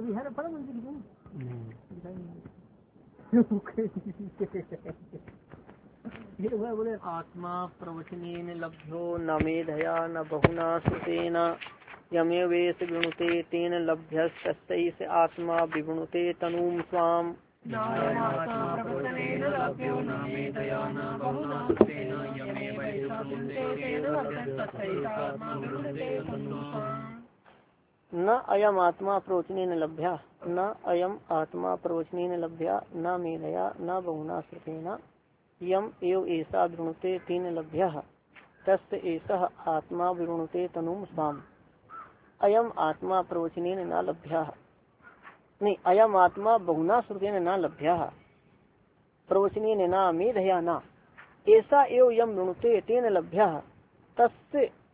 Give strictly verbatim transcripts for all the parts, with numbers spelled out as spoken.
है ना परम दिखाई ये हुआ बोले आत्मा प्रवचनेन लभ्यो न मेधया न बहुना श्रुतेन यमेवेश विणुते तेन लभ्यस्तस्यैष आत्मा विवृणुते तनूं स्वाम। न अयम आत्मा प्रवचनेन लभ्या न अयम आत्मा प्रवचनेन लभ्या न मेधया न बहुना श्रुतेन यम एव ऐसा विवृणुते तेन लभ्यः तस्य एषः आत्मा विवृणुते तनुं स्वाम। अयम आत्मा प्रवचनेन न लभ्यः नहीं अयम आत्मा बहुना श्रुतेन न लभ्यः प्रवचनेन न मेधया न ऐसा एव यम विवृणुते तेन लभ्यः तस्य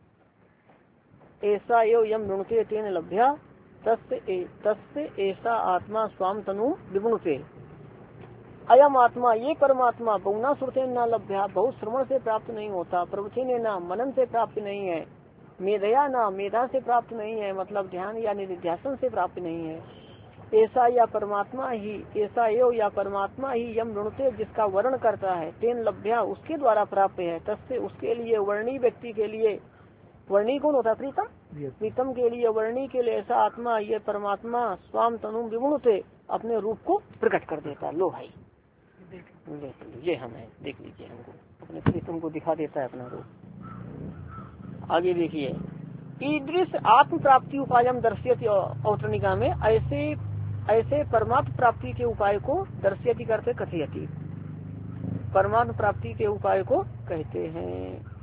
ऐसा एव यम विवृणुते तेन लभ्यः तस्य तस्य ऐसा आत्मा स्वाम तनु विवृणुते। अयम आत्मा ये परमात्मा बहुना श्रुतेन न लभ्या बहुत श्रवण से प्राप्त नहीं होता, प्रवचनेन न मनन से प्राप्त नहीं है, मेधया न मेधा से प्राप्त नहीं है मतलब ध्यान या निधिध्यासन से प्राप्त नहीं है। ऐसा या परमात्मा ही ऐसा एव या परमात्मा ही यम विवृणुते जिसका वर्ण करता है तेन लभ्या उसके द्वारा प्राप्त है तस्य उसके लिए वर्णी व्यक्ति के लिए वर्णी कौन होता है प्रीतम प्रीतम के लिए वर्णी के लिए ऐसा आत्मा ये परमात्मा स्वाम तनु विवृणुते अपने रूप को प्रकट कर देता है। लो भाई देख लीजिए हमें देख लीजिए हमको अपने प्रीतम को दिखा देता है अपना रूप। आगे देखिए ईदृश आत्म प्राप्ति उपायम दर्श्यति औतरणिका में ऐसे ऐसे परमात्म प्राप्ति के उपाय को दर्श्यति करते कथयति परमात्म प्राप्ति के उपाय को कहते हैं।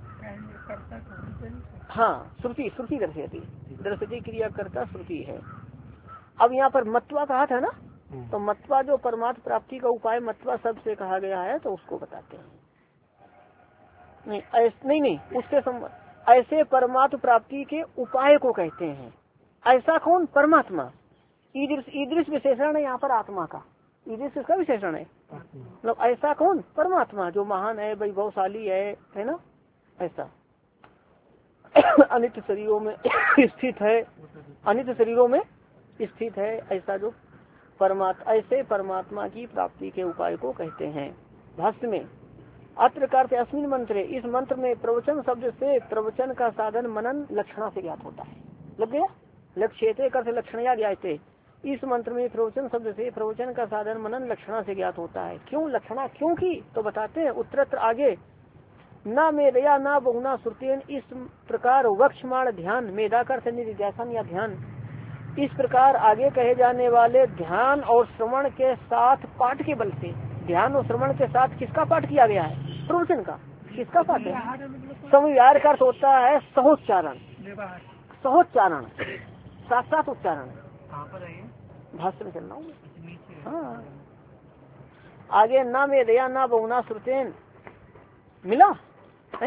हाँ श्रुति श्रुति दर्शयति दर्शयति क्रिया करता श्रुति है। अब यहाँ पर मत्वा कहा था ना तो मत्वा जो परमात्म प्राप्ति का उपाय मत्वा शब्द से कहा गया है तो उसको बताते हैं। नहीं ऐसे नहीं नहीं उसके सम, ऐसे परमात्म प्राप्ति के उपाय को कहते हैं। ऐसा कौन परमात्मा ईदृश ईदृश विशेषण है यहाँ पर आत्मा का ईदृश इसका विशेषण है मतलब ऐसा कौन परमात्मा जो महान है वैभवशाली है है ना ऐसा अनित्य शरीरों में स्थित है अनित्य शरीरों में स्थित है ऐसा जो परमात्मा ऐसे परमात्मा की प्राप्ति के उपाय को कहते हैं। भाष्य में अत्र करते अस्मिन मंत्र इस मंत्र में प्रवचन शब्द से प्रवचन का साधन मनन लक्षणा से ज्ञात होता है। लग गया लक्ष्यते कर लक्षणया ज्ञाते इस मंत्र में प्रवचन शब्द से प्रवचन का साधन मनन लक्षणा से ज्ञात होता है। क्यों लक्षणा क्योंकि तो बताते हैं उत्तरत्र आगे न मेधया न बहुना श्रुतेन इस प्रकार वक्षमाण ध्यान मेधा कर निधिध्यासन या ध्यान इस प्रकार आगे कहे जाने वाले ध्यान और श्रवण के साथ पाठ के बल से ध्यान और श्रवण के साथ किसका पाठ किया गया है प्रवचन का किसका पाठ है समव्यार का अर्थ होता है सहोच्चारण सहोच्चारण साथ साथ उच्चारण भाष्य में चलना हूँ। हाँ आगे न मेधया न बहुना श्रुतेन मिला है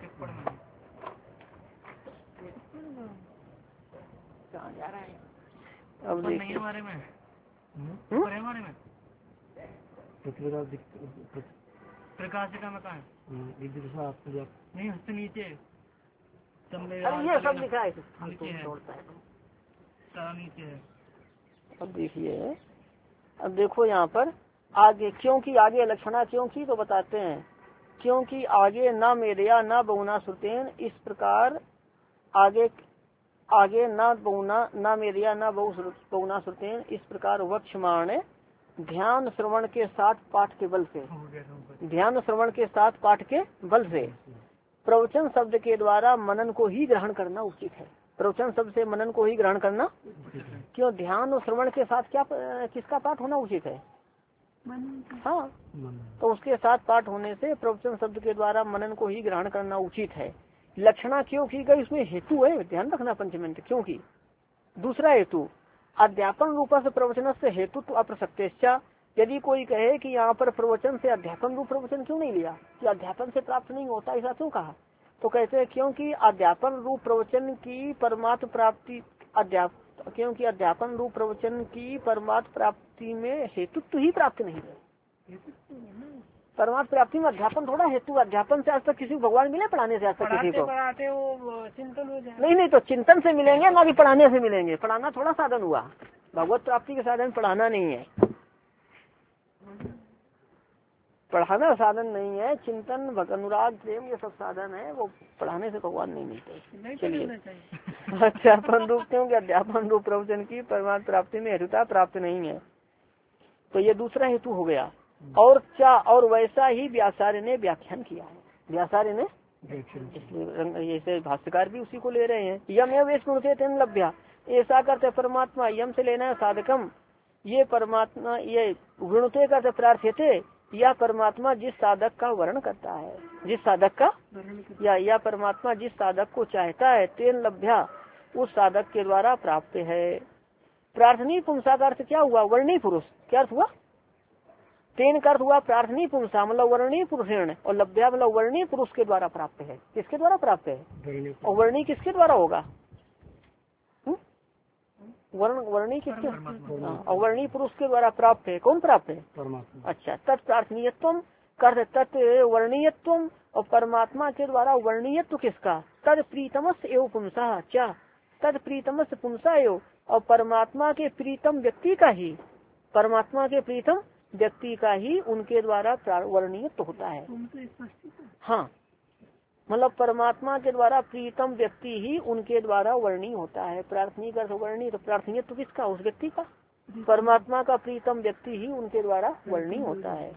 कहाँ जा रहा है अब देखिए बारे में प्रकाशिका में कहा है नहीं उससे नीचे ये सब लिखा है नीचे है। अब देखिए अब देखो यहाँ पर आगे क्योंकि आगे लक्षणा क्योंकि तो बताते हैं क्योंकि आगे न मेधया न बहुना श्रुतेन इस प्रकार आगे आगे न बहुना न मेधया न बहुना श्रुतेन इस प्रकार वक्षमाण ध्यान श्रवण के साथ पाठ के बल से ध्यान श्रवण के साथ पाठ के बल से प्रवचन शब्द के द्वारा मनन को ही ग्रहण करना उचित है। प्रवचन शब्द से मनन को ही ग्रहण करना क्यों ध्यान और श्रवण के साथ क्या किसका पाठ होना उचित है हाँ तो उसके साथ पाठ होने से प्रवचन शब्द के द्वारा मनन को ही ग्रहण करना उचित है। लक्षणा क्यों की गई उसमें हेतु है ध्यान रखना पंचमिंट क्योंकि दूसरा हेतु अध्यापन रूप से प्रवचन से हेतु तो अप्रसक्तेश्चा यदि कोई कहे कि यहाँ पर प्रवचन से अध्यापन रूप प्रवचन क्यों नहीं लिया कि अध्यापन से प्राप्त नहीं होता ऐसा क्यों कहा तो कहते हैं क्योंकि अध्यापन रूप प्रवचन की परमात्म प्राप्ति अध्याप क्योंकि अध्यापन रूप प्रवचन की परमात्म प्राप्ति में हेतुत्व ही प्राप्त नहीं है। परमात्म प्राप्ति में अध्यापन थोड़ा हेतु अध्यापन से आज तक किसी को भगवान मिले पढ़ाने से आज तक किसी को पढ़ाते वो चिंतन हो जाए नहीं नहीं तो चिंतन से मिलेंगे ना कि पढ़ाने से मिलेंगे पढ़ाना थोड़ा साधन हुआ भगवत प्राप्ति के साधन पढ़ाना नहीं है, पढ़ाना साधन नहीं है। चिंतन, भक्ति, अनुराग, प्रेम ये सब साधन है, वो पढ़ाने से भगवान नहीं मिलते। चलिए अध्यापन रूप, क्योंकि अध्यापन रूप प्रवचन की परमात्मा प्राप्ति में हेतुता प्राप्त नहीं है, तो ये दूसरा हेतु हो गया। और क्या, और वैसा ही व्यासार्य ने व्याख्यान किया है, व्यासार्य ने, इसलिए जैसे भाष्यकार भी उसी को ले रहे हैं। यम एव स्मृते तेन लभ्या, ऐसा करते परमात्मा, यम से लेना है साधकम, ये परमात्मा, ये वृणुते करते प्रार्थ्यते, या परमात्मा जिस साधक का वर्ण करता है, जिस साधक का, या या परमात्मा जिस साधक को चाहता है, तेन लभ्या उस साधक के द्वारा प्राप्त है। प्रार्थनी पुंसा का अर्थ क्या हुआ, वर्णी पुरुष, क्या अर्थ हुआ, तेन का अर्थ हुआ प्रार्थनी पुंसा मतलब वर्णी पुरुषेण, और लभ्या मतलब वर्णी पुरुष के द्वारा प्राप्त है। किसके द्वारा प्राप्त है, और वर्णी किसके द्वारा होगा, वर्ण वर्णी किसके, और वर्णी पुरुष के द्वारा प्राप्त है। कौन प्राप्त है, परमात्मा। अच्छा, तत्प्रार्थनीयत्व कर तत् वर्णीयत्व, और परमात्मा के द्वारा वर्णीयत्व किसका, तद प्रीतमस एवं पुंसा, क्या तद प्रीतमस पुंसा एवं, और परमात्मा के प्रीतम व्यक्ति का ही, परमात्मा के प्रीतम व्यक्ति का ही उनके द्वारा वर्णीयत्व होता है। हाँ, मतलब परमात्मा के द्वारा प्रीतम व्यक्ति ही उनके द्वारा वर्णी होता है। प्रार्थनी का वर्णी, तो प्रार्थनीय तो किसका, उस व्यक्ति का, परमात्मा का प्रीतम व्यक्ति ही उनके द्वारा वर्णी होता है।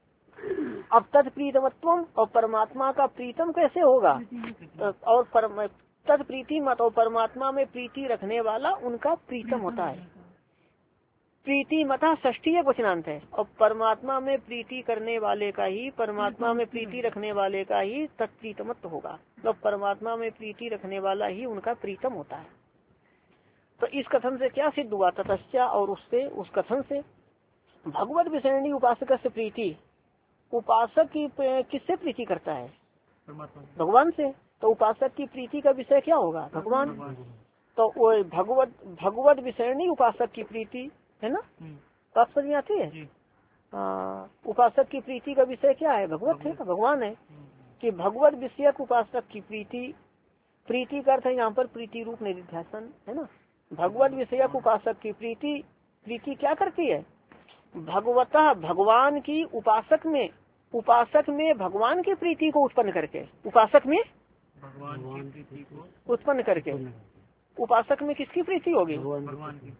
अब तत् प्रीतमत्व, और परमात्मा का प्रीतम कैसे होगा, और तत् प्रीति मत, और परमात्मा में प्रीति रखने वाला उनका प्रीतम होता है। प्रीति मता षष्ठी वचनांत है, और परमात्मा में प्रीति करने वाले का ही, परमात्मा में प्रीति रखने वाले का ही तत्प्रीतमत्व होगा, तो परमात्मा में प्रीति रखने वाला ही उनका प्रीतम होता है। तो इस कथन से क्या सिद्ध हुआ, ततश्चा, और उससे, उस कथन से भगवत विषयणी उपासक से प्रीति, उपासक की किससे प्रीति करता है, भगवान से, तो उपासक की प्रीति का विषय क्या होगा, भगवान। तो वो भगवत भगवत विषयणी उपासक की प्रीति है ना, बात समझ में आती है। आ, उपासक की प्रीति का विषय क्या है, भगवत है, भगवान है, कि भगवत विषयक उपासक की प्रीति, प्रीति का अर्थ है यहाँ पर प्रीति रूप निधिध्यासन है ना। भगवत विषयक उपासक की प्रीति, प्रीति क्या करती है, भगवता भगवान की उपासक में, उपासक में भगवान की प्रीति को उत्पन्न करके, उपासक में भगवान की प्रीति को उत्पन्न करके, उपासक में किसकी प्रीति होगी, भगवान की।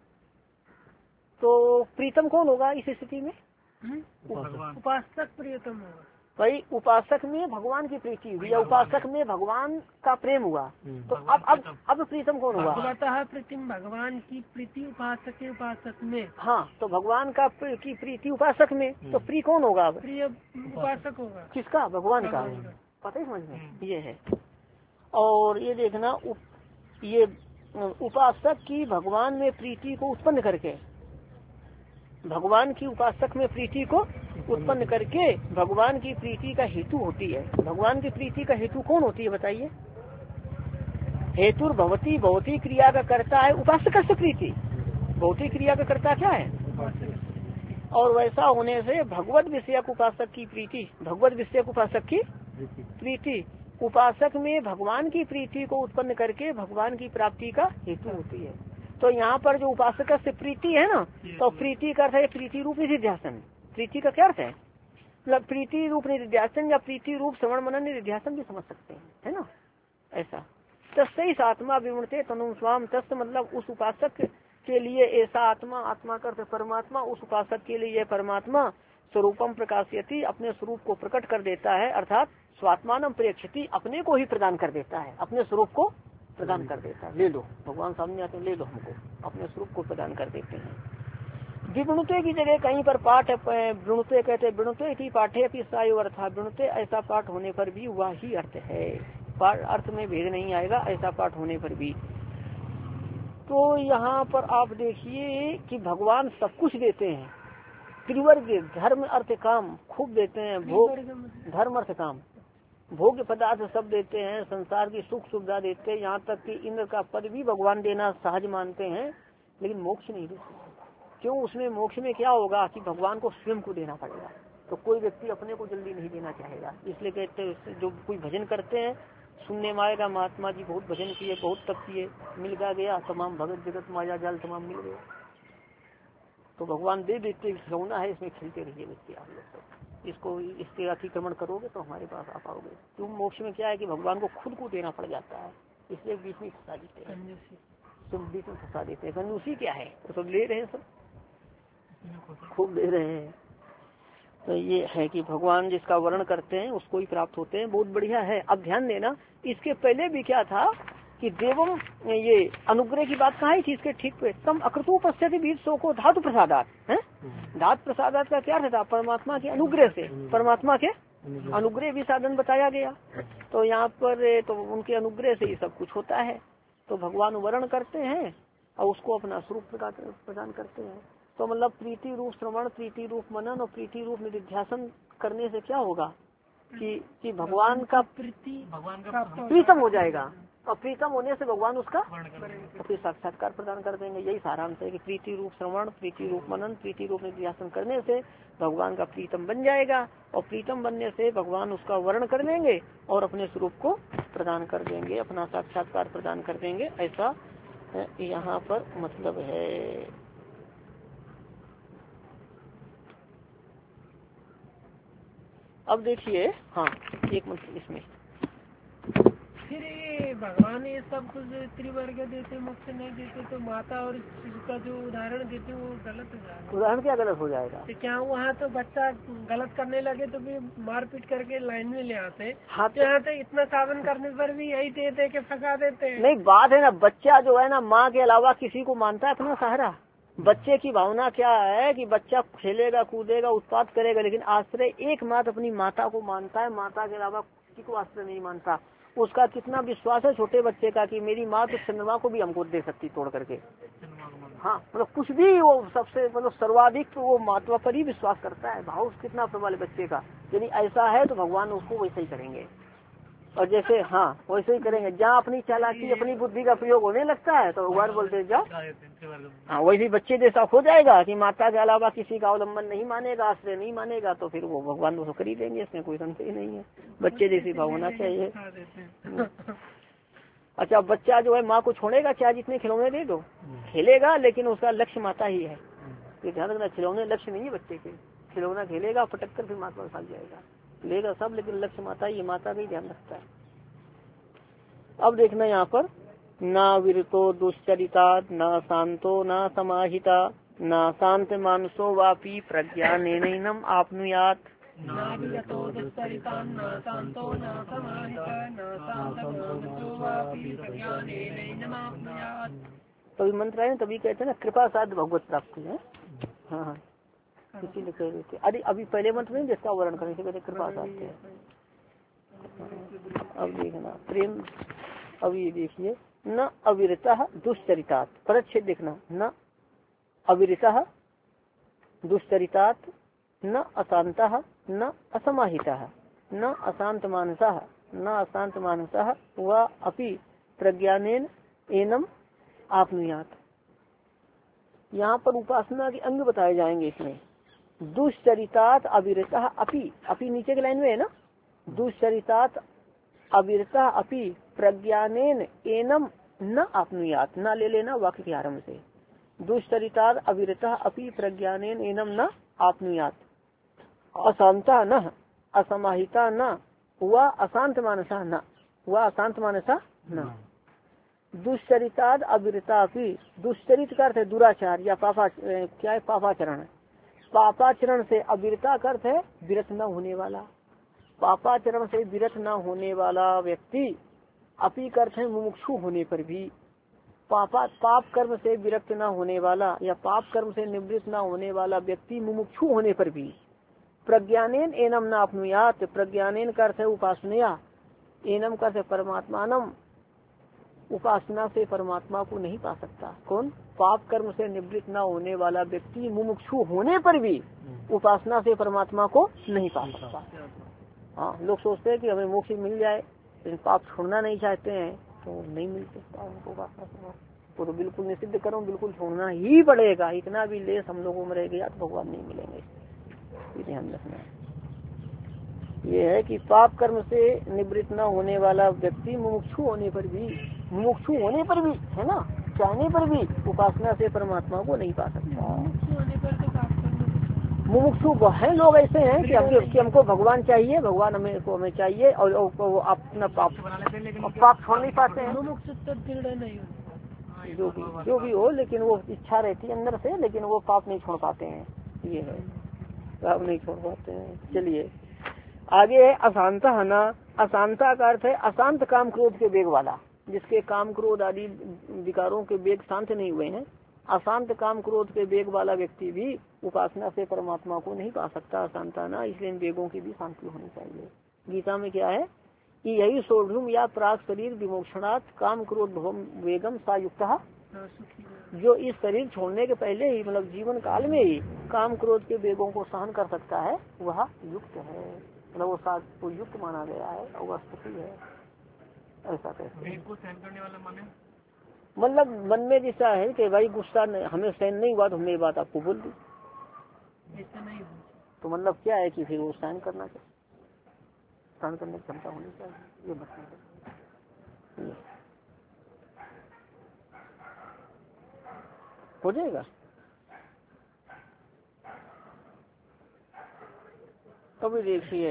तो प्रीतम कौन होगा इस स्थिति में, उपासक प्रियतम होगा भाई। उपासक में भगवान की प्रीति हुई या उपासक में भगवान का प्रेम हुआ, तो अब अब अब प्रीतम कौन होगा, प्रीतिम भगवान की प्रीति उपासक के उपासक में। हाँ, तो भगवान का की प्रीति उपासक में, तो प्रिय कौन होगा, प्रिय उपासक होगा, किसका, भगवान का। पता ही समझ में ये है। और ये देखना उप, ये उपासक की भगवान में प्रीति को उत्पन्न करके, भगवान की उपासक में प्रीति को उत्पन्न करके भगवान की प्रीति का हेतु होती है। भगवान की प्रीति का हेतु कौन होती है बताइए, हेतु भवती, भौतिक क्रिया का करता है उपासक से प्रीति, भौतिक क्रिया का करता क्या है, और वैसा होने से भगवत विषयक उपासक की प्रीति, भगवत विषयक उपासक की प्रीति उपासक में भगवान की प्रीति को उत्पन्न करके भगवान की प्राप्ति का हेतु होती है। तो यहाँ पर जो उपासक से प्रीति है ना, तो प्रीति का अर्थ है प्रीति रूप निधिध्यासन। प्रीति का क्या अर्थ है, मतलब प्रीति रूप निधिध्यासन या प्रीति रूप श्रवण मनन निधिध्यासन भी समझ सकते हैं, है ना। ऐसा तस्से इस आत्मा विवृणते तनु स्वाम, तस् मतलब उस उपासक के लिए ऐसा आत्मा, आत्मा का अर्थ परमात्मा, उस उपासक के लिए परमात्मा स्वरूपम प्रकाशयति, अपने स्वरूप को प्रकट कर देता है, अर्थात स्वात्मानम प्रेक्षति, अपने को ही प्रदान कर देता है, अपने स्वरूप को प्रदान कर देता है। ले लो, भगवान सामने आते हैं, ले लो हमको, अपने स्वरूप को प्रदान कर देते हैं। विवृणुते की जगह कहीं पर पाठ वृणुते कहते, वृणुते इति पाठे अपि सायो अर्था, वृणुते ऐसा पाठ होने पर भी वह ही अर्थ है, अर्थ में भेद नहीं आएगा ऐसा पाठ होने पर भी। तो यहाँ पर आप देखिए कि भगवान सब कुछ देते हैं, त्रिवर्ग धर्म अर्थ काम खूब देते हैं, भोग धर्म अर्थ काम भोग्य पदार्थ सब देते हैं, संसार की सुख सुविधा देते हैं, यहाँ तक कि इंद्र का पद भी भगवान देना सहज मानते हैं, लेकिन मोक्ष नहीं देते। क्यों, उसमें मोक्ष में क्या होगा कि भगवान को स्वयं को देना पड़ेगा, तो कोई व्यक्ति अपने को जल्दी नहीं देना चाहेगा। इसलिए कहते जो कोई भजन करते हैं, सुनने में आएगा महात्मा जी बहुत भजन किए, बहुत तप किए, मिल गा गया तमाम भगत जगत माया जाल तमाम मिल गया, तो भगवान दे देते खिलौना है, इसमें खेलते रहिए बच्चे आप लोग सब, इसको इसके अतिक्रमण करोगे तो हमारे पास आ पाओगे। क्यों मोक्ष में क्या है कि भगवान को खुद को देना पड़ जाता है, इसलिए बीच में फंसा देते हैं, तुम बीच में फंसा देते हैं। कंजूसी क्या है, तो सब ले रहे हैं, सब खूब ले रहे हैं। तो ये है कि भगवान जिसका वर्णन करते हैं उसको ही प्राप्त होते हैं, बहुत बढ़िया है। अब ध्यान देना, इसके पहले भी क्या था कि देवम ये अनुग्रह की बात कहाँ थी, इसके ठीक पे तम अकृतो पश्यति बीज सो को धातु प्रसादात है। धातु प्रसादात का क्या था, परमात्मा के अनुग्रह से, परमात्मा के अनुग्रह भी साधन बताया गया। तो यहाँ पर तो उनके अनुग्रह से ही सब कुछ होता है। तो भगवान वर्णन करते हैं और उसको अपना स्वरूप प्रदान करते हैं। तो मतलब प्रीति रूप श्रवण, प्रीति रूप मनन और प्रीति रूप निधिध्यासन करने से क्या होगा कि कि भगवान का प्रीति भगवान का प्रीतम हो जाएगा, और प्रीतम होने से भगवान उसका फिर साक्षात्कार प्रदान कर देंगे। यही सारांश है कि प्रीति रूप श्रवण, प्रीति रूप मनन, प्रीति रूप निधिध्यासन करने से भगवान का प्रीतम बन जाएगा, और प्रीतम बनने से भगवान उसका वर्ण कर देंगे और अपने स्वरूप को प्रदान कर देंगे, अपना साक्षात्कार प्रदान कर देंगे। ऐसा यहाँ पर मतलब है। अब देखिए, हाँ एक मिनट इसमें फिर ये भगवान ये सब कुछ त्रिवर्ग देते, मोक्ष नहीं देते, तो माता और इसका जो उदाहरण देते वो गलत हो जाएगा। उदाहरण क्या गलत हो जाएगा, तो क्या वहाँ तो बच्चा गलत करने लगे तो भी मारपीट करके लाइन में ले आते। हाँ, तो यहाँ तो इतना साधन करने पर भी यही दे दे के फंसा देते हैं। नहीं, बात है ना, बच्चा जो है ना माँ के अलावा किसी को मानता है अपना सहारा। बच्चे की भावना क्या है कि बच्चा खेलेगा, कूदेगा, उत्पात करेगा, लेकिन आश्रय एकमात्र अपनी माता को मानता है, माता के अलावा किसी को आश्रय नहीं मानता। उसका कितना विश्वास है छोटे बच्चे का कि मेरी माँ तो चंद्रमा को भी हमको दे सकती तोड़ करके। हाँ, मतलब कुछ भी वो सबसे मतलब सर्वाधिक तो वो माता पर ही विश्वास करता है। भाव कितना प्रबल है बच्चे का। यदि ऐसा है तो भगवान उसको वैसे ही करेंगे, और जैसे हाँ वैसे ही करेंगे। जहाँ अपनी चालाकी, अपनी बुद्धि का प्रयोग होने लगता है तो भगवान बोलते जाओ, हाँ वैसे बच्चे जैसा हो जाएगा कि माता के अलावा किसी का अवलंबन नहीं मानेगा, आश्रय नहीं मानेगा, तो फिर वो भगवान वो कर ही देंगे, इसमें कोई संशय ही नहीं है। बच्चे जैसी भाव होना चाहिए। अच्छा, बच्चा जो है माँ को छोड़ेगा, चाहे जितने खिलौने दे दो, खेलेगा, लेकिन उसका लक्ष्य माता ही है। तो ध्यान रखना, खिलौने लक्ष्य नहीं है बच्चे के। खिलौना खेलेगा, पटक कर फिर माता भाग जाएगा, लेगा सब, लेकिन लक्ष्य माता ही, माता का ही ध्यान रखता है। अब देखना यहाँ पर, ना विरतो दुश्चरिता, ना शांतो ना समाहिता, ना शांत मानसो वापी प्रज्ञानेनैनम आपनुयात। तभी मंत्र है, तभी कहते हैं ना कृपा साध भगवत प्राप्ति है। हाँ हाँ, किसी ने कह देते। अरे अभी पहले मंत्र नहीं जिसका वर्णन करने से कहते कृपा साध्य है। अब देखना प्रेम, अब ये देखिए, न अविरता दुश्चरितात, परच्छेद देखना, न अविरता दुश्चरितात, न अशांता, न असमाहिता, न अशांत मानसा, न अशांत मानसा व अपि प्रज्ञानेन एनम आपनुयात। यहाँ पर उपासना के अंग बताए जाएंगे इसमें। दुश्चरितात अविरता अपि, अपि नीचे के लाइन में है ना, दुश्चरितात अविरता अपि प्रज्ञानेन एनम न आपनुयात, न ले लेना वाक्य के आरंभ से। दुश्चरितात अविरता अपि प्रज्ञानेन एनम न आपनुयात, अशांता न, असमाहिता न, व अशांत मानसा न, व अशांत मानसा न। दुश्चरितात अविरता अपि, दुश्चरित का अर्थ है दुराचार या पापा, क्या है पापाचरण। पापाचरण से, अविरता का अर्थ है विरत न होने वाला। पापाचरण से विरत न होने वाला व्यक्ति, अपि का अर्थ है मुमुक्षु होने पर भी। पापा पाप कर्म से विरक्त न होने वाला या पाप कर्म से निवृत्त न होने वाला व्यक्ति मुमुक्षु होने पर भी। प्रज्ञानेन एनम न आपनुयात, प्रज्ञानेन का अर्थ है उपासनया, एनम का अर्थ है परमात्मानम, उपासना से परमात्मा को नहीं पा सकता। कौन? पाप कर्म से निवृत्त न होने वाला व्यक्ति मुमुक्षु होने पर भी उपासना से परमात्मा को नहीं पा सकता। हाँ, लोग सोचते हैं कि हमें मोक्ष मिल जाए, लेकिन पाप छोड़ना नहीं चाहते हैं तो नहीं मिल सकता उनको उपासना से। वो तो बिल्कुल निषिद्ध करो, बिल्कुल छोड़ना ही पड़ेगा। इतना भी लेस हम लोगों में रह गया तो भगवान नहीं मिलेंगे, ये ध्यान रखना। ये है कि पाप कर्म से निवृत्त न होने वाला व्यक्ति मुमुक्षु होने पर भी, मुमुक्षु होने पर भी है ना, चाहने पर भी उपासना से परमात्मा को नहीं पा सकता। होने पर तो पाप करना मुमुक्षु है लोग ऐसे हैं कि हमको कि हमको भगवान चाहिए, भगवान हमें को हमें चाहिए और वो अपना पाप पाप छोड़ नहीं पाते हैं। मुमुक्षु तो दृढ़ नहीं होता, जो भी जो भी हो, लेकिन वो इच्छा रहती है अंदर से, लेकिन वो पाप नहीं छोड़ पाते हैं। ये है, पाप नहीं छोड़ पाते हैं। चलिए आगे है अशांता है ना। अशांता का अर्थ है अशांत काम क्रोध के वेग वाला, जिसके काम क्रोध आदि विकारों के वेग शांत नहीं हुए हैं। अशांत काम क्रोध के वेग वाला व्यक्ति भी उपासना से परमात्मा को नहीं पा सकता। अशांता ना, इसलिए इन वेगों की भी शांति होनी चाहिए। गीता में क्या है कि यही सोढ़ या प्राग शरीर विमोक्षणात् काम क्रोध भवम वेगम सा युक्त, जो इस शरीर छोड़ने के पहले ही मतलब जीवन काल में ही काम क्रोध के वेगों को सहन कर सकता है, वह युक्त है, मतलब वो साथ को युक्त माना गया है और वह सुखी है। ऐसा कहते हैं। सहन करने वाला माने मतलब मन में जैसा है कि भाई गुस्सा हमें सहन नहीं हुआ तो हमने ये बात आपको बोल दी, ऐसा नहीं हो, तो मतलब क्या है कि फिर वो सहन करना चाहिए, सहन करने की क्षमता होनी चाहिए। ये बताना हो जाएगा। अभी देखिए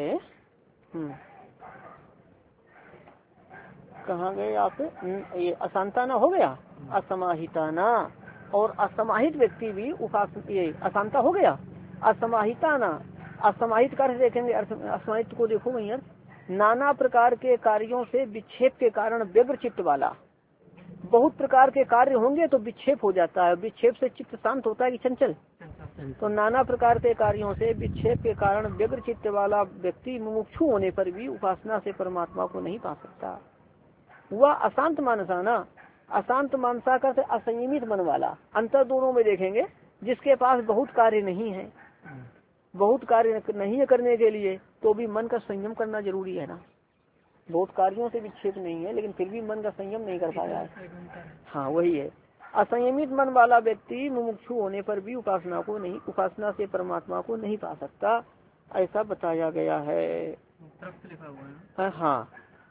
कहाँ गए आप, ये अशांताना हो गया, असमाहिताना। और असमाहित व्यक्ति भी उपास ये अशांता हो गया। असमाहिताना, असमाहित कार्य देखेंगे, असमाहित को देखो वही अर्थ, नाना प्रकार के कार्यों से विक्षेप के कारण व्यग्र चित्त वाला। बहुत प्रकार के कार्य होंगे तो विक्षेप हो जाता है, विक्षेप से चित्त शांत होता है कि चंचल। तो नाना प्रकार के कार्यों से विक्षेप के कारण व्यग्र चित्त वाला व्यक्ति मुमुक्षु होने पर भी उपासना से परमात्मा को नहीं पा सकता। वह अशांत मानसाना, अशांत मानसा का असंयमित मन वाला। अंतर दोनों में देखेंगे, जिसके पास बहुत कार्य नहीं है, बहुत कार्य नहीं है करने के लिए, तो भी मन का संयम करना जरूरी है ना। बहुत कार्यों से विक्षेप नहीं है लेकिन फिर भी मन का संयम नहीं कर पाया है। हाँ वही है, असंयमित मन वाला व्यक्ति मुमुक्षु होने पर भी उपासना को नहीं, उपासना से परमात्मा को नहीं पा सकता, ऐसा बताया गया है। हाँ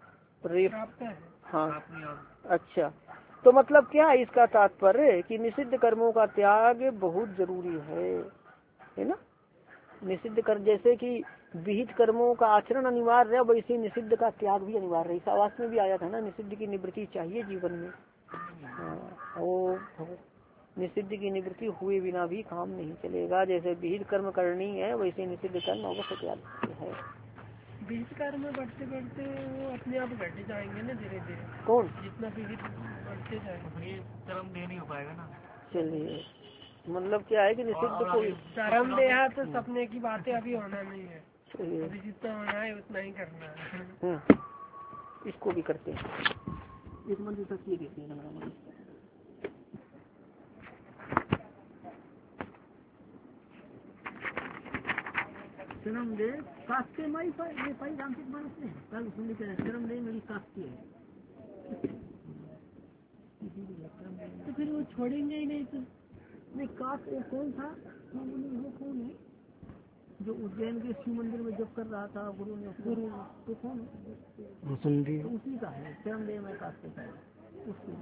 हाँ अच्छा, तो मतलब क्या है इसका तात्पर्य कि निषिद्ध कर्मों का त्याग बहुत जरूरी है, है ना। निषिद्ध कर जैसे कि विहित कर्मों का आचरण अनिवार्य है, वैसे निषिद्ध का त्याग भी अनिवार्य है। इस आवास में भी आया था ना, निषिद्ध की निवृत्ति चाहिए जीवन में। हाँ, वो निषिद्ध की निवृत्ति हुए बिना भी काम नहीं चलेगा। जैसे विहित कर्म करनी है वैसे निषिद्ध कर्म अवश्य त्याग है। विहित कर्म में बढ़ते बढ़ते वो अपने आप घटते जाएंगे ना धीरे धीरे। कौन? जितना विहित बढ़ते जाएंगे कर्म दे नहीं हो पाएगा ना। चलिए मतलब क्या है कि निषिद्ध को कर्म देहा तो सपने की बातें अभी होना नहीं है, अभी जितना होना है उतना ही करना है। इसको भी करते हैं, एक मंदिर तक ये देखते हैं। शर्म दे कास्ते माई पर ये पाई रामचित मानस ने कल सुन के शर्म दे मेरी कास्ती है, तो फिर वो छोड़ेंगे ही नहीं। तो नहीं कास्ट वो कौन था, वो कौन है जो उज्जैन के शिव मंदिर में जब कर रहा था गुरु ने, गुरु तो कौन है? तो उसी का है शर्म दे मैं कास्ते का, उसकी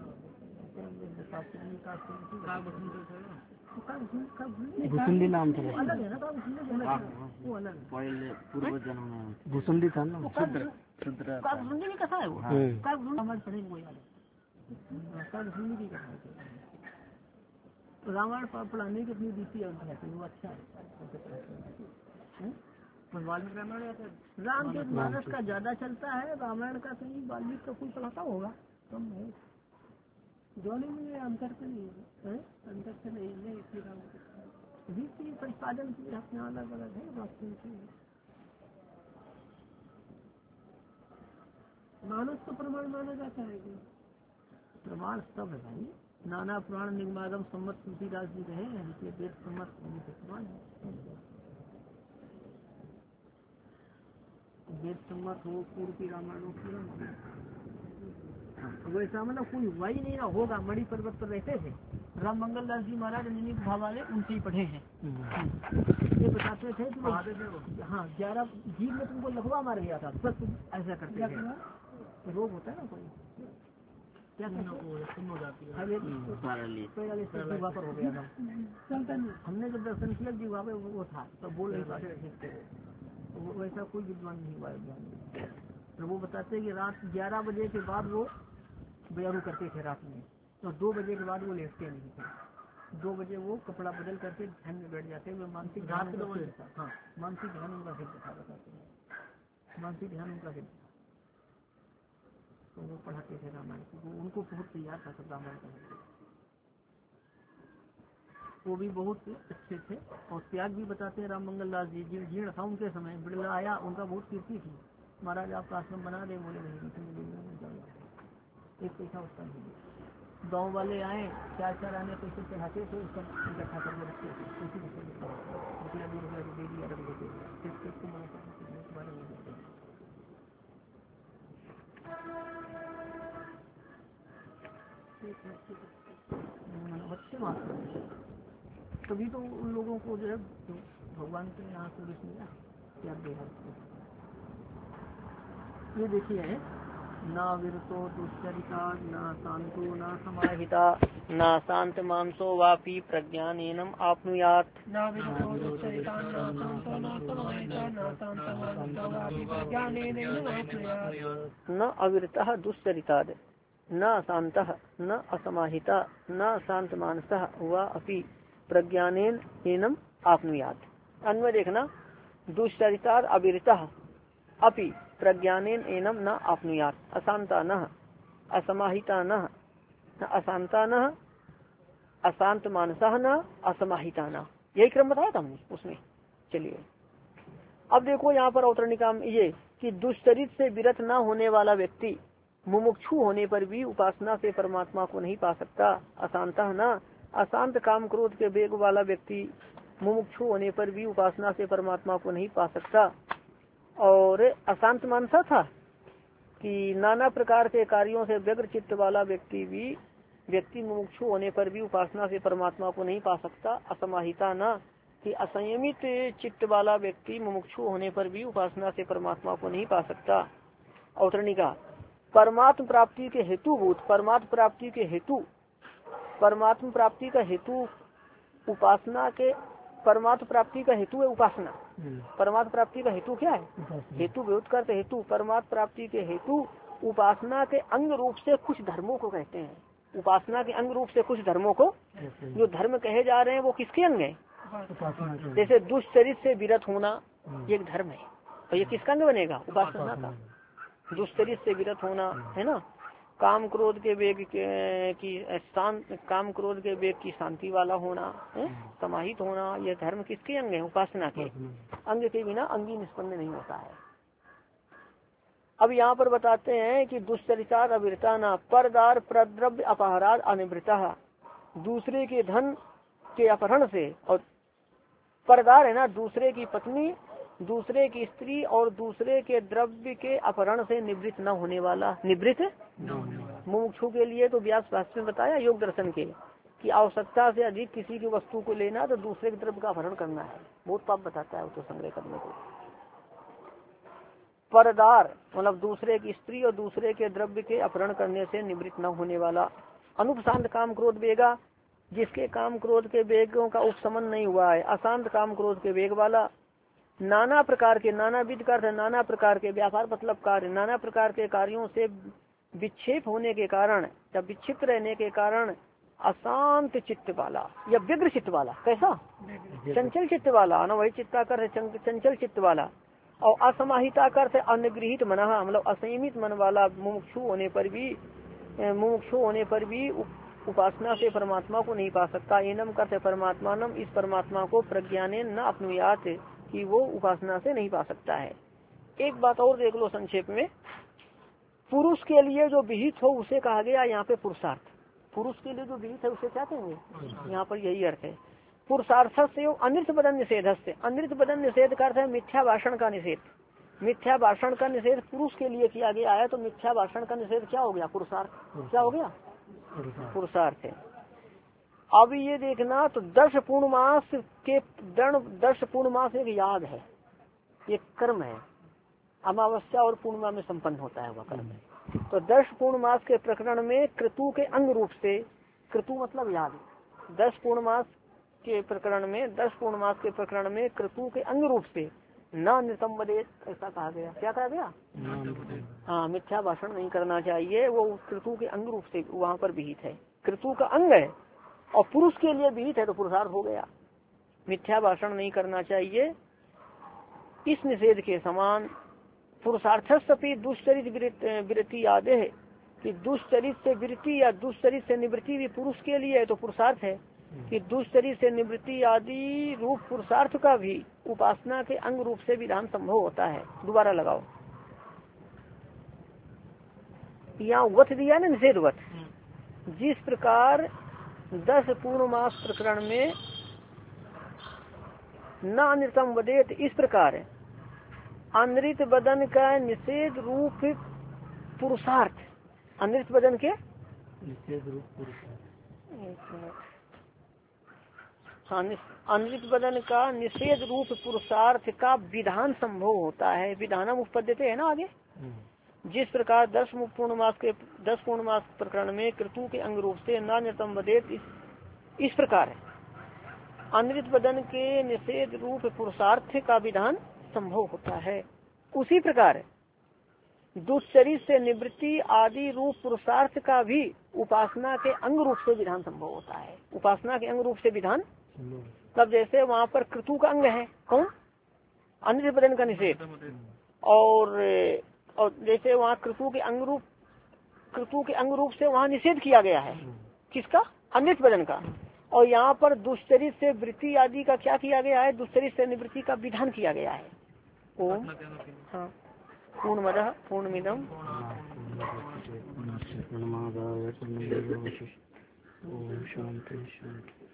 भूसुंडी नाम था, अलग है ना, वो अलग पूर्व जन्म में भूसुंडी था ना। काकभुसुंडी की कथा है वो, काकभुसुंडी हमारे पढ़ेंगे वो याद, काकभुसुंडी की कथा है। रामायण पढ़ाने की अपनी रीति है, वो अच्छा है। वाल्मीकि रामायण रामचरित मानस का ज्यादा चलता है, रामायण का कहीं वाल्मीकि का कोई पढ़ाता होगा कम है। दोनों में अंतर तो नहीं है, अंतर तो नहीं है, इसी रीति प्रतिपादन की अपने अलग अलग है। वास्तु मानस को प्रमाण माना जाता है कि प्रमाण सब है भाई, नाना पुराण निगमागम सम्मत तुलसीदास जी रहे हैं, इसलिए वेद सम्मत होने के प्रमाण है। वेद सम्मत हो, पूर्व की रामायण हो, वैसा मतलब कोई हुआ ही नहीं ना होगा। मणि पर्वत पर रहते थे राम मंगल दास जी महाराज, अंजनी भाव वाले, उनसे ही पढ़े हैं। ये बताते थे कि हाँ ग्यारह जीव में तुमको लकवा मार गया था, बस तुम ऐसा करते थे, रोग होता है ना कोई, क्या सुन हो जाती है, जीवा पर हो गया था। हमने जब दर्शन किया जीवा पे वो था तो बोल नहीं पाते, वैसा कोई विद्वान नहीं हुआ ज्ञान। तो वो बताते हैं कि रात ग्यारह बजे के बाद वो बयारू करते थे रात में, तो दो बजे के बाद वो लेटते नहीं थे। दो बजे वो कपड़ा बदल करके ध्यान में बैठ जाते हुए मानसिक ध्यान दो बजे था। हाँ, मानसिक ध्यान उनका सिद्ध था, बताते हैं मानसिक ध्यान उनका सिद्ध था। तो वो पढ़ाते थे रामायण को, उनको बहुत तैयार था सब रामायण पढ़ाते, वो भी बहुत अच्छे थे। और त्याग भी बताते हैं राम मंगल लाल जी, जीर्ण था उनके समय, बिड़ला आया, उनका बहुत कीर्ति थी, महाराज आपका आश्रम बना दे, बोले नहीं, एक पैसा उसका नहीं। गाँव वाले आए, चार चार आने पैसे चढ़ाते थे, उसका इकट्ठा करके रखते थे, उसी रुपया दो रुपया दे दिया रख देते अच्छे महात्मा। तभी तो उन लोगों को जो है भगवान के यहाँ से मिला क्या दे। ये देखिए, ना विरतो दुश्चरिता ना शांतो ना समाहिता ना शांत मानसो वापी प्रज्ञानेनम आपनुयात। ना विरतो दुश्चरिता ना शांतो ना समाहिता ना शांत मानसो वापि प्रज्ञानेनम आपनुयात। न अविरतः दुश्चरिताद न शांतः न असमाहिता न शांत मानसः वा अपि प्रज्ञानेन एनम आपनुयात। अन्वय देखना, दुश्चरिताद अविरतः अपि प्रज्ञानेन एनम न आपनुयात। अशांता न असमाहिता न अशांता न अशांत मानसः न असमाहिता न, यही क्रम बताया था हमने उसमें। चलिए अब देखो यहाँ पर अवतरणिका में ये कि दुष्चरित से विरत न होने वाला व्यक्ति मुमुक्षु होने पर भी उपासना से परमात्मा को नहीं पा सकता। अशांता न अशांत काम क्रोध के वेग वाला व्यक्ति मुमुक्षु होने पर भी उपासना से परमात्मा को नहीं पा सकता। और अशांत मानसा था कि नाना प्रकार के कार्यों से व्यग्र चित्त वाला व्यक्ति भी व्यक्ति मुमुक्षु होने पर भी उपासना से परमात्मा को नहीं पा सकता। असमाहिता न कि असंयमित चित्त वाला व्यक्ति मुमुक्षु होने पर भी उपासना से परमात्मा को नहीं पा सकता। अवतरणिका, परमात्म प्राप्ति के हेतुभूत परमात्म प्राप्ति के हेतु परमात्म प्राप्ति का हेतु उपासना के परमात्म प्राप्ति का हेतु है उपासना। परमात्म प्राप्ति का हेतु क्या है? हेतु व्युत करते हेतु। परमात्म प्राप्ति के हेतु उपासना के अंग रूप से कुछ धर्मों को कहते हैं। उपासना के अंग रूप से कुछ धर्मों को, जो धर्म कहे जा रहे हैं वो किसके अंग है? जैसे दुष्चरित से विरत होना ये एक धर्म है, और ये किसका अंग बनेगा? उपासना का। दुष्चरित से विरत होना है ना, काम क्रोध के वेग की शांत काम क्रोध के वेग की शांति वाला होना है, समाहित होना, यह धर्म किसके अंग है? उपासना के। अंग के बिना अंगी निष्पन्न नहीं होता है। अब यहाँ पर बताते हैं कि दुष्चरितार अविरता न परदार प्रद्रव्य अपहरार अनिवृता, दूसरे के धन के अपहरण से, और परदार है ना दूसरे की पत्नी, दूसरे की स्त्री और दूसरे के द्रव्य के अपहरण से निवृत्त न होने वाला। निवृत्त मुमुक्षु के लिए तो व्यास भाष्य में बताया योग दर्शन के कि आवश्यकता से अधिक किसी की वस्तु को लेना तो दूसरे के द्रव्य का अपहरण करना है, बहुत पाप बताता है वो तो संग्रह करने को। परदार मतलब दूसरे की स्त्री और दूसरे के द्रव्य के अपहरण करने से निवृत्त न होने वाला। अनुपशांत काम क्रोध वेगा, जिसके काम क्रोध के वेगों का उपशमन नहीं हुआ है। अशांत काम क्रोध के वेग वाला। नाना प्रकार के, नाना विध कर नाना प्रकार के व्यापार मतलब कार्य, नाना प्रकार के कार्यों से विक्षेप होने के कारण या विक्षिप्त रहने के कारण अशांत चित्त वाला या व्यग्र चित्त वाला। कैसा? चंचल चित्त वाला ना, वही चित्ताकर चंचल चित्त वाला। और असमाहिताकर से अनगृहित मन, मतलब असंयमित मन वाला मुमुक्षु होने पर भी मुमुक्षु होने पर भी उपासना से परमात्मा को नहीं पा सकता। एनम करते परमात्मा नम, इस परमात्मा को प्रज्ञाने न अपनुयात कि वो उपासना से नहीं पा सकता है। एक बात और देख लो संक्षेप में, पुरुष के लिए जो विहित हो उसे कहा गया यहाँ पे पुरुषार्थ। पुरुष के लिए जो विहित है उसे क्या कहेंगे? यहाँ पर यही अर्थ है। पुरुषार्थ से अनृत बदन निषेध से, अनृत बदन निषेध का अर्थ है मिथ्या भाषण का निषेध। मिथ्या भाषण का निषेध पुरुष के लिए किया गया है, तो मिथ्या भाषण का निषेध क्या हो गया? पुरुषार्थ। क्या हो गया? पुरुषार्थ है। अब ये देखना, तो दस पूर्णमास के दस पूर्णमास एक याग है, ये कर्म है, अमावस्या और पूर्णिमा में संपन्न होता है वह कर्म है। तो दस पूर्णमास के प्रकरण में क्रतु के अंग रूप से, क्रतु मतलब याद, दस पूर्णमास के प्रकरण में दस पूर्णमास के प्रकरण में क्रतु के अंग रूप से न निसंबदेत ऐसा कहा गया। क्या कहा गया? हाँ, मिथ्या भाषण नहीं करना चाहिए, वो क्रतु के अंग रूप से वहाँ पर विहित है। क्रतु का अंग है और पुरुष के लिए विहित है तो पुरुषार्थ हो गया। मिथ्या भाषण नहीं करना चाहिए इस निषेध के समान। पुरुषार्थस्पि दुष्चरित वृत्ति आदे है कि दुष्चरित से वृत्ति या दुष्चरित से निवृत्ति भी पुरुष के लिए है तो पुरुषार्थ है कि दुष्चरित से निवृत्ति आदि रूप पुरुषार्थ का भी उपासना के अंग रूप से विधान संभव होता है। दोबारा लगाओ, यहाँ वत दिया ना, निषेध वत। जिस प्रकार दस पूर्णमास प्रकरण में न अनृतम वदेत, इस प्रकार अनृत बदन का निषेध रूप पुरुषार्थ, अनृत बदन के निषेध रूप पुरुषार्थ, हाँ, अनृत बदन का निषेध रूप पुरुषार्थ का विधान संभव होता है। विधानम उपपद्यते है ना आगे। जिस प्रकार दस पूर्णमास के दस पूर्णमास प्रकरण में क्रतु के अंग रूप से न नितम वदेत, इस, इस प्रकार अनृत बदन के निषेध रूप पुरुषार्थ का विधान संभव होता है। उसी प्रकार दुष्चरित से निवृत्ति आदि रूप पुरुषार्थ का भी उपासना के अंग रूप से विधान संभव होता है। उपासना के अंग रूप से विधान, तब जैसे वहाँ पर क्रतु का अंग है कौन? अनृत बदन का निषेध, और और जैसे वहाँ क्रतु के अंग रूप क्रतु के अंग रूप से वहाँ निषेध किया गया है किसका? अनृत बदन का। और यहाँ पर दुष्चरित से वृत्ति आदि का क्या किया गया है? दुष्चरित से निवृत्ति का विधान किया गया है। ओम हाँ, पूर्णमदः पूर्णमिदं पूर्णमादाय पूर्णमेवावशिष्यते। ओम शांति शांति।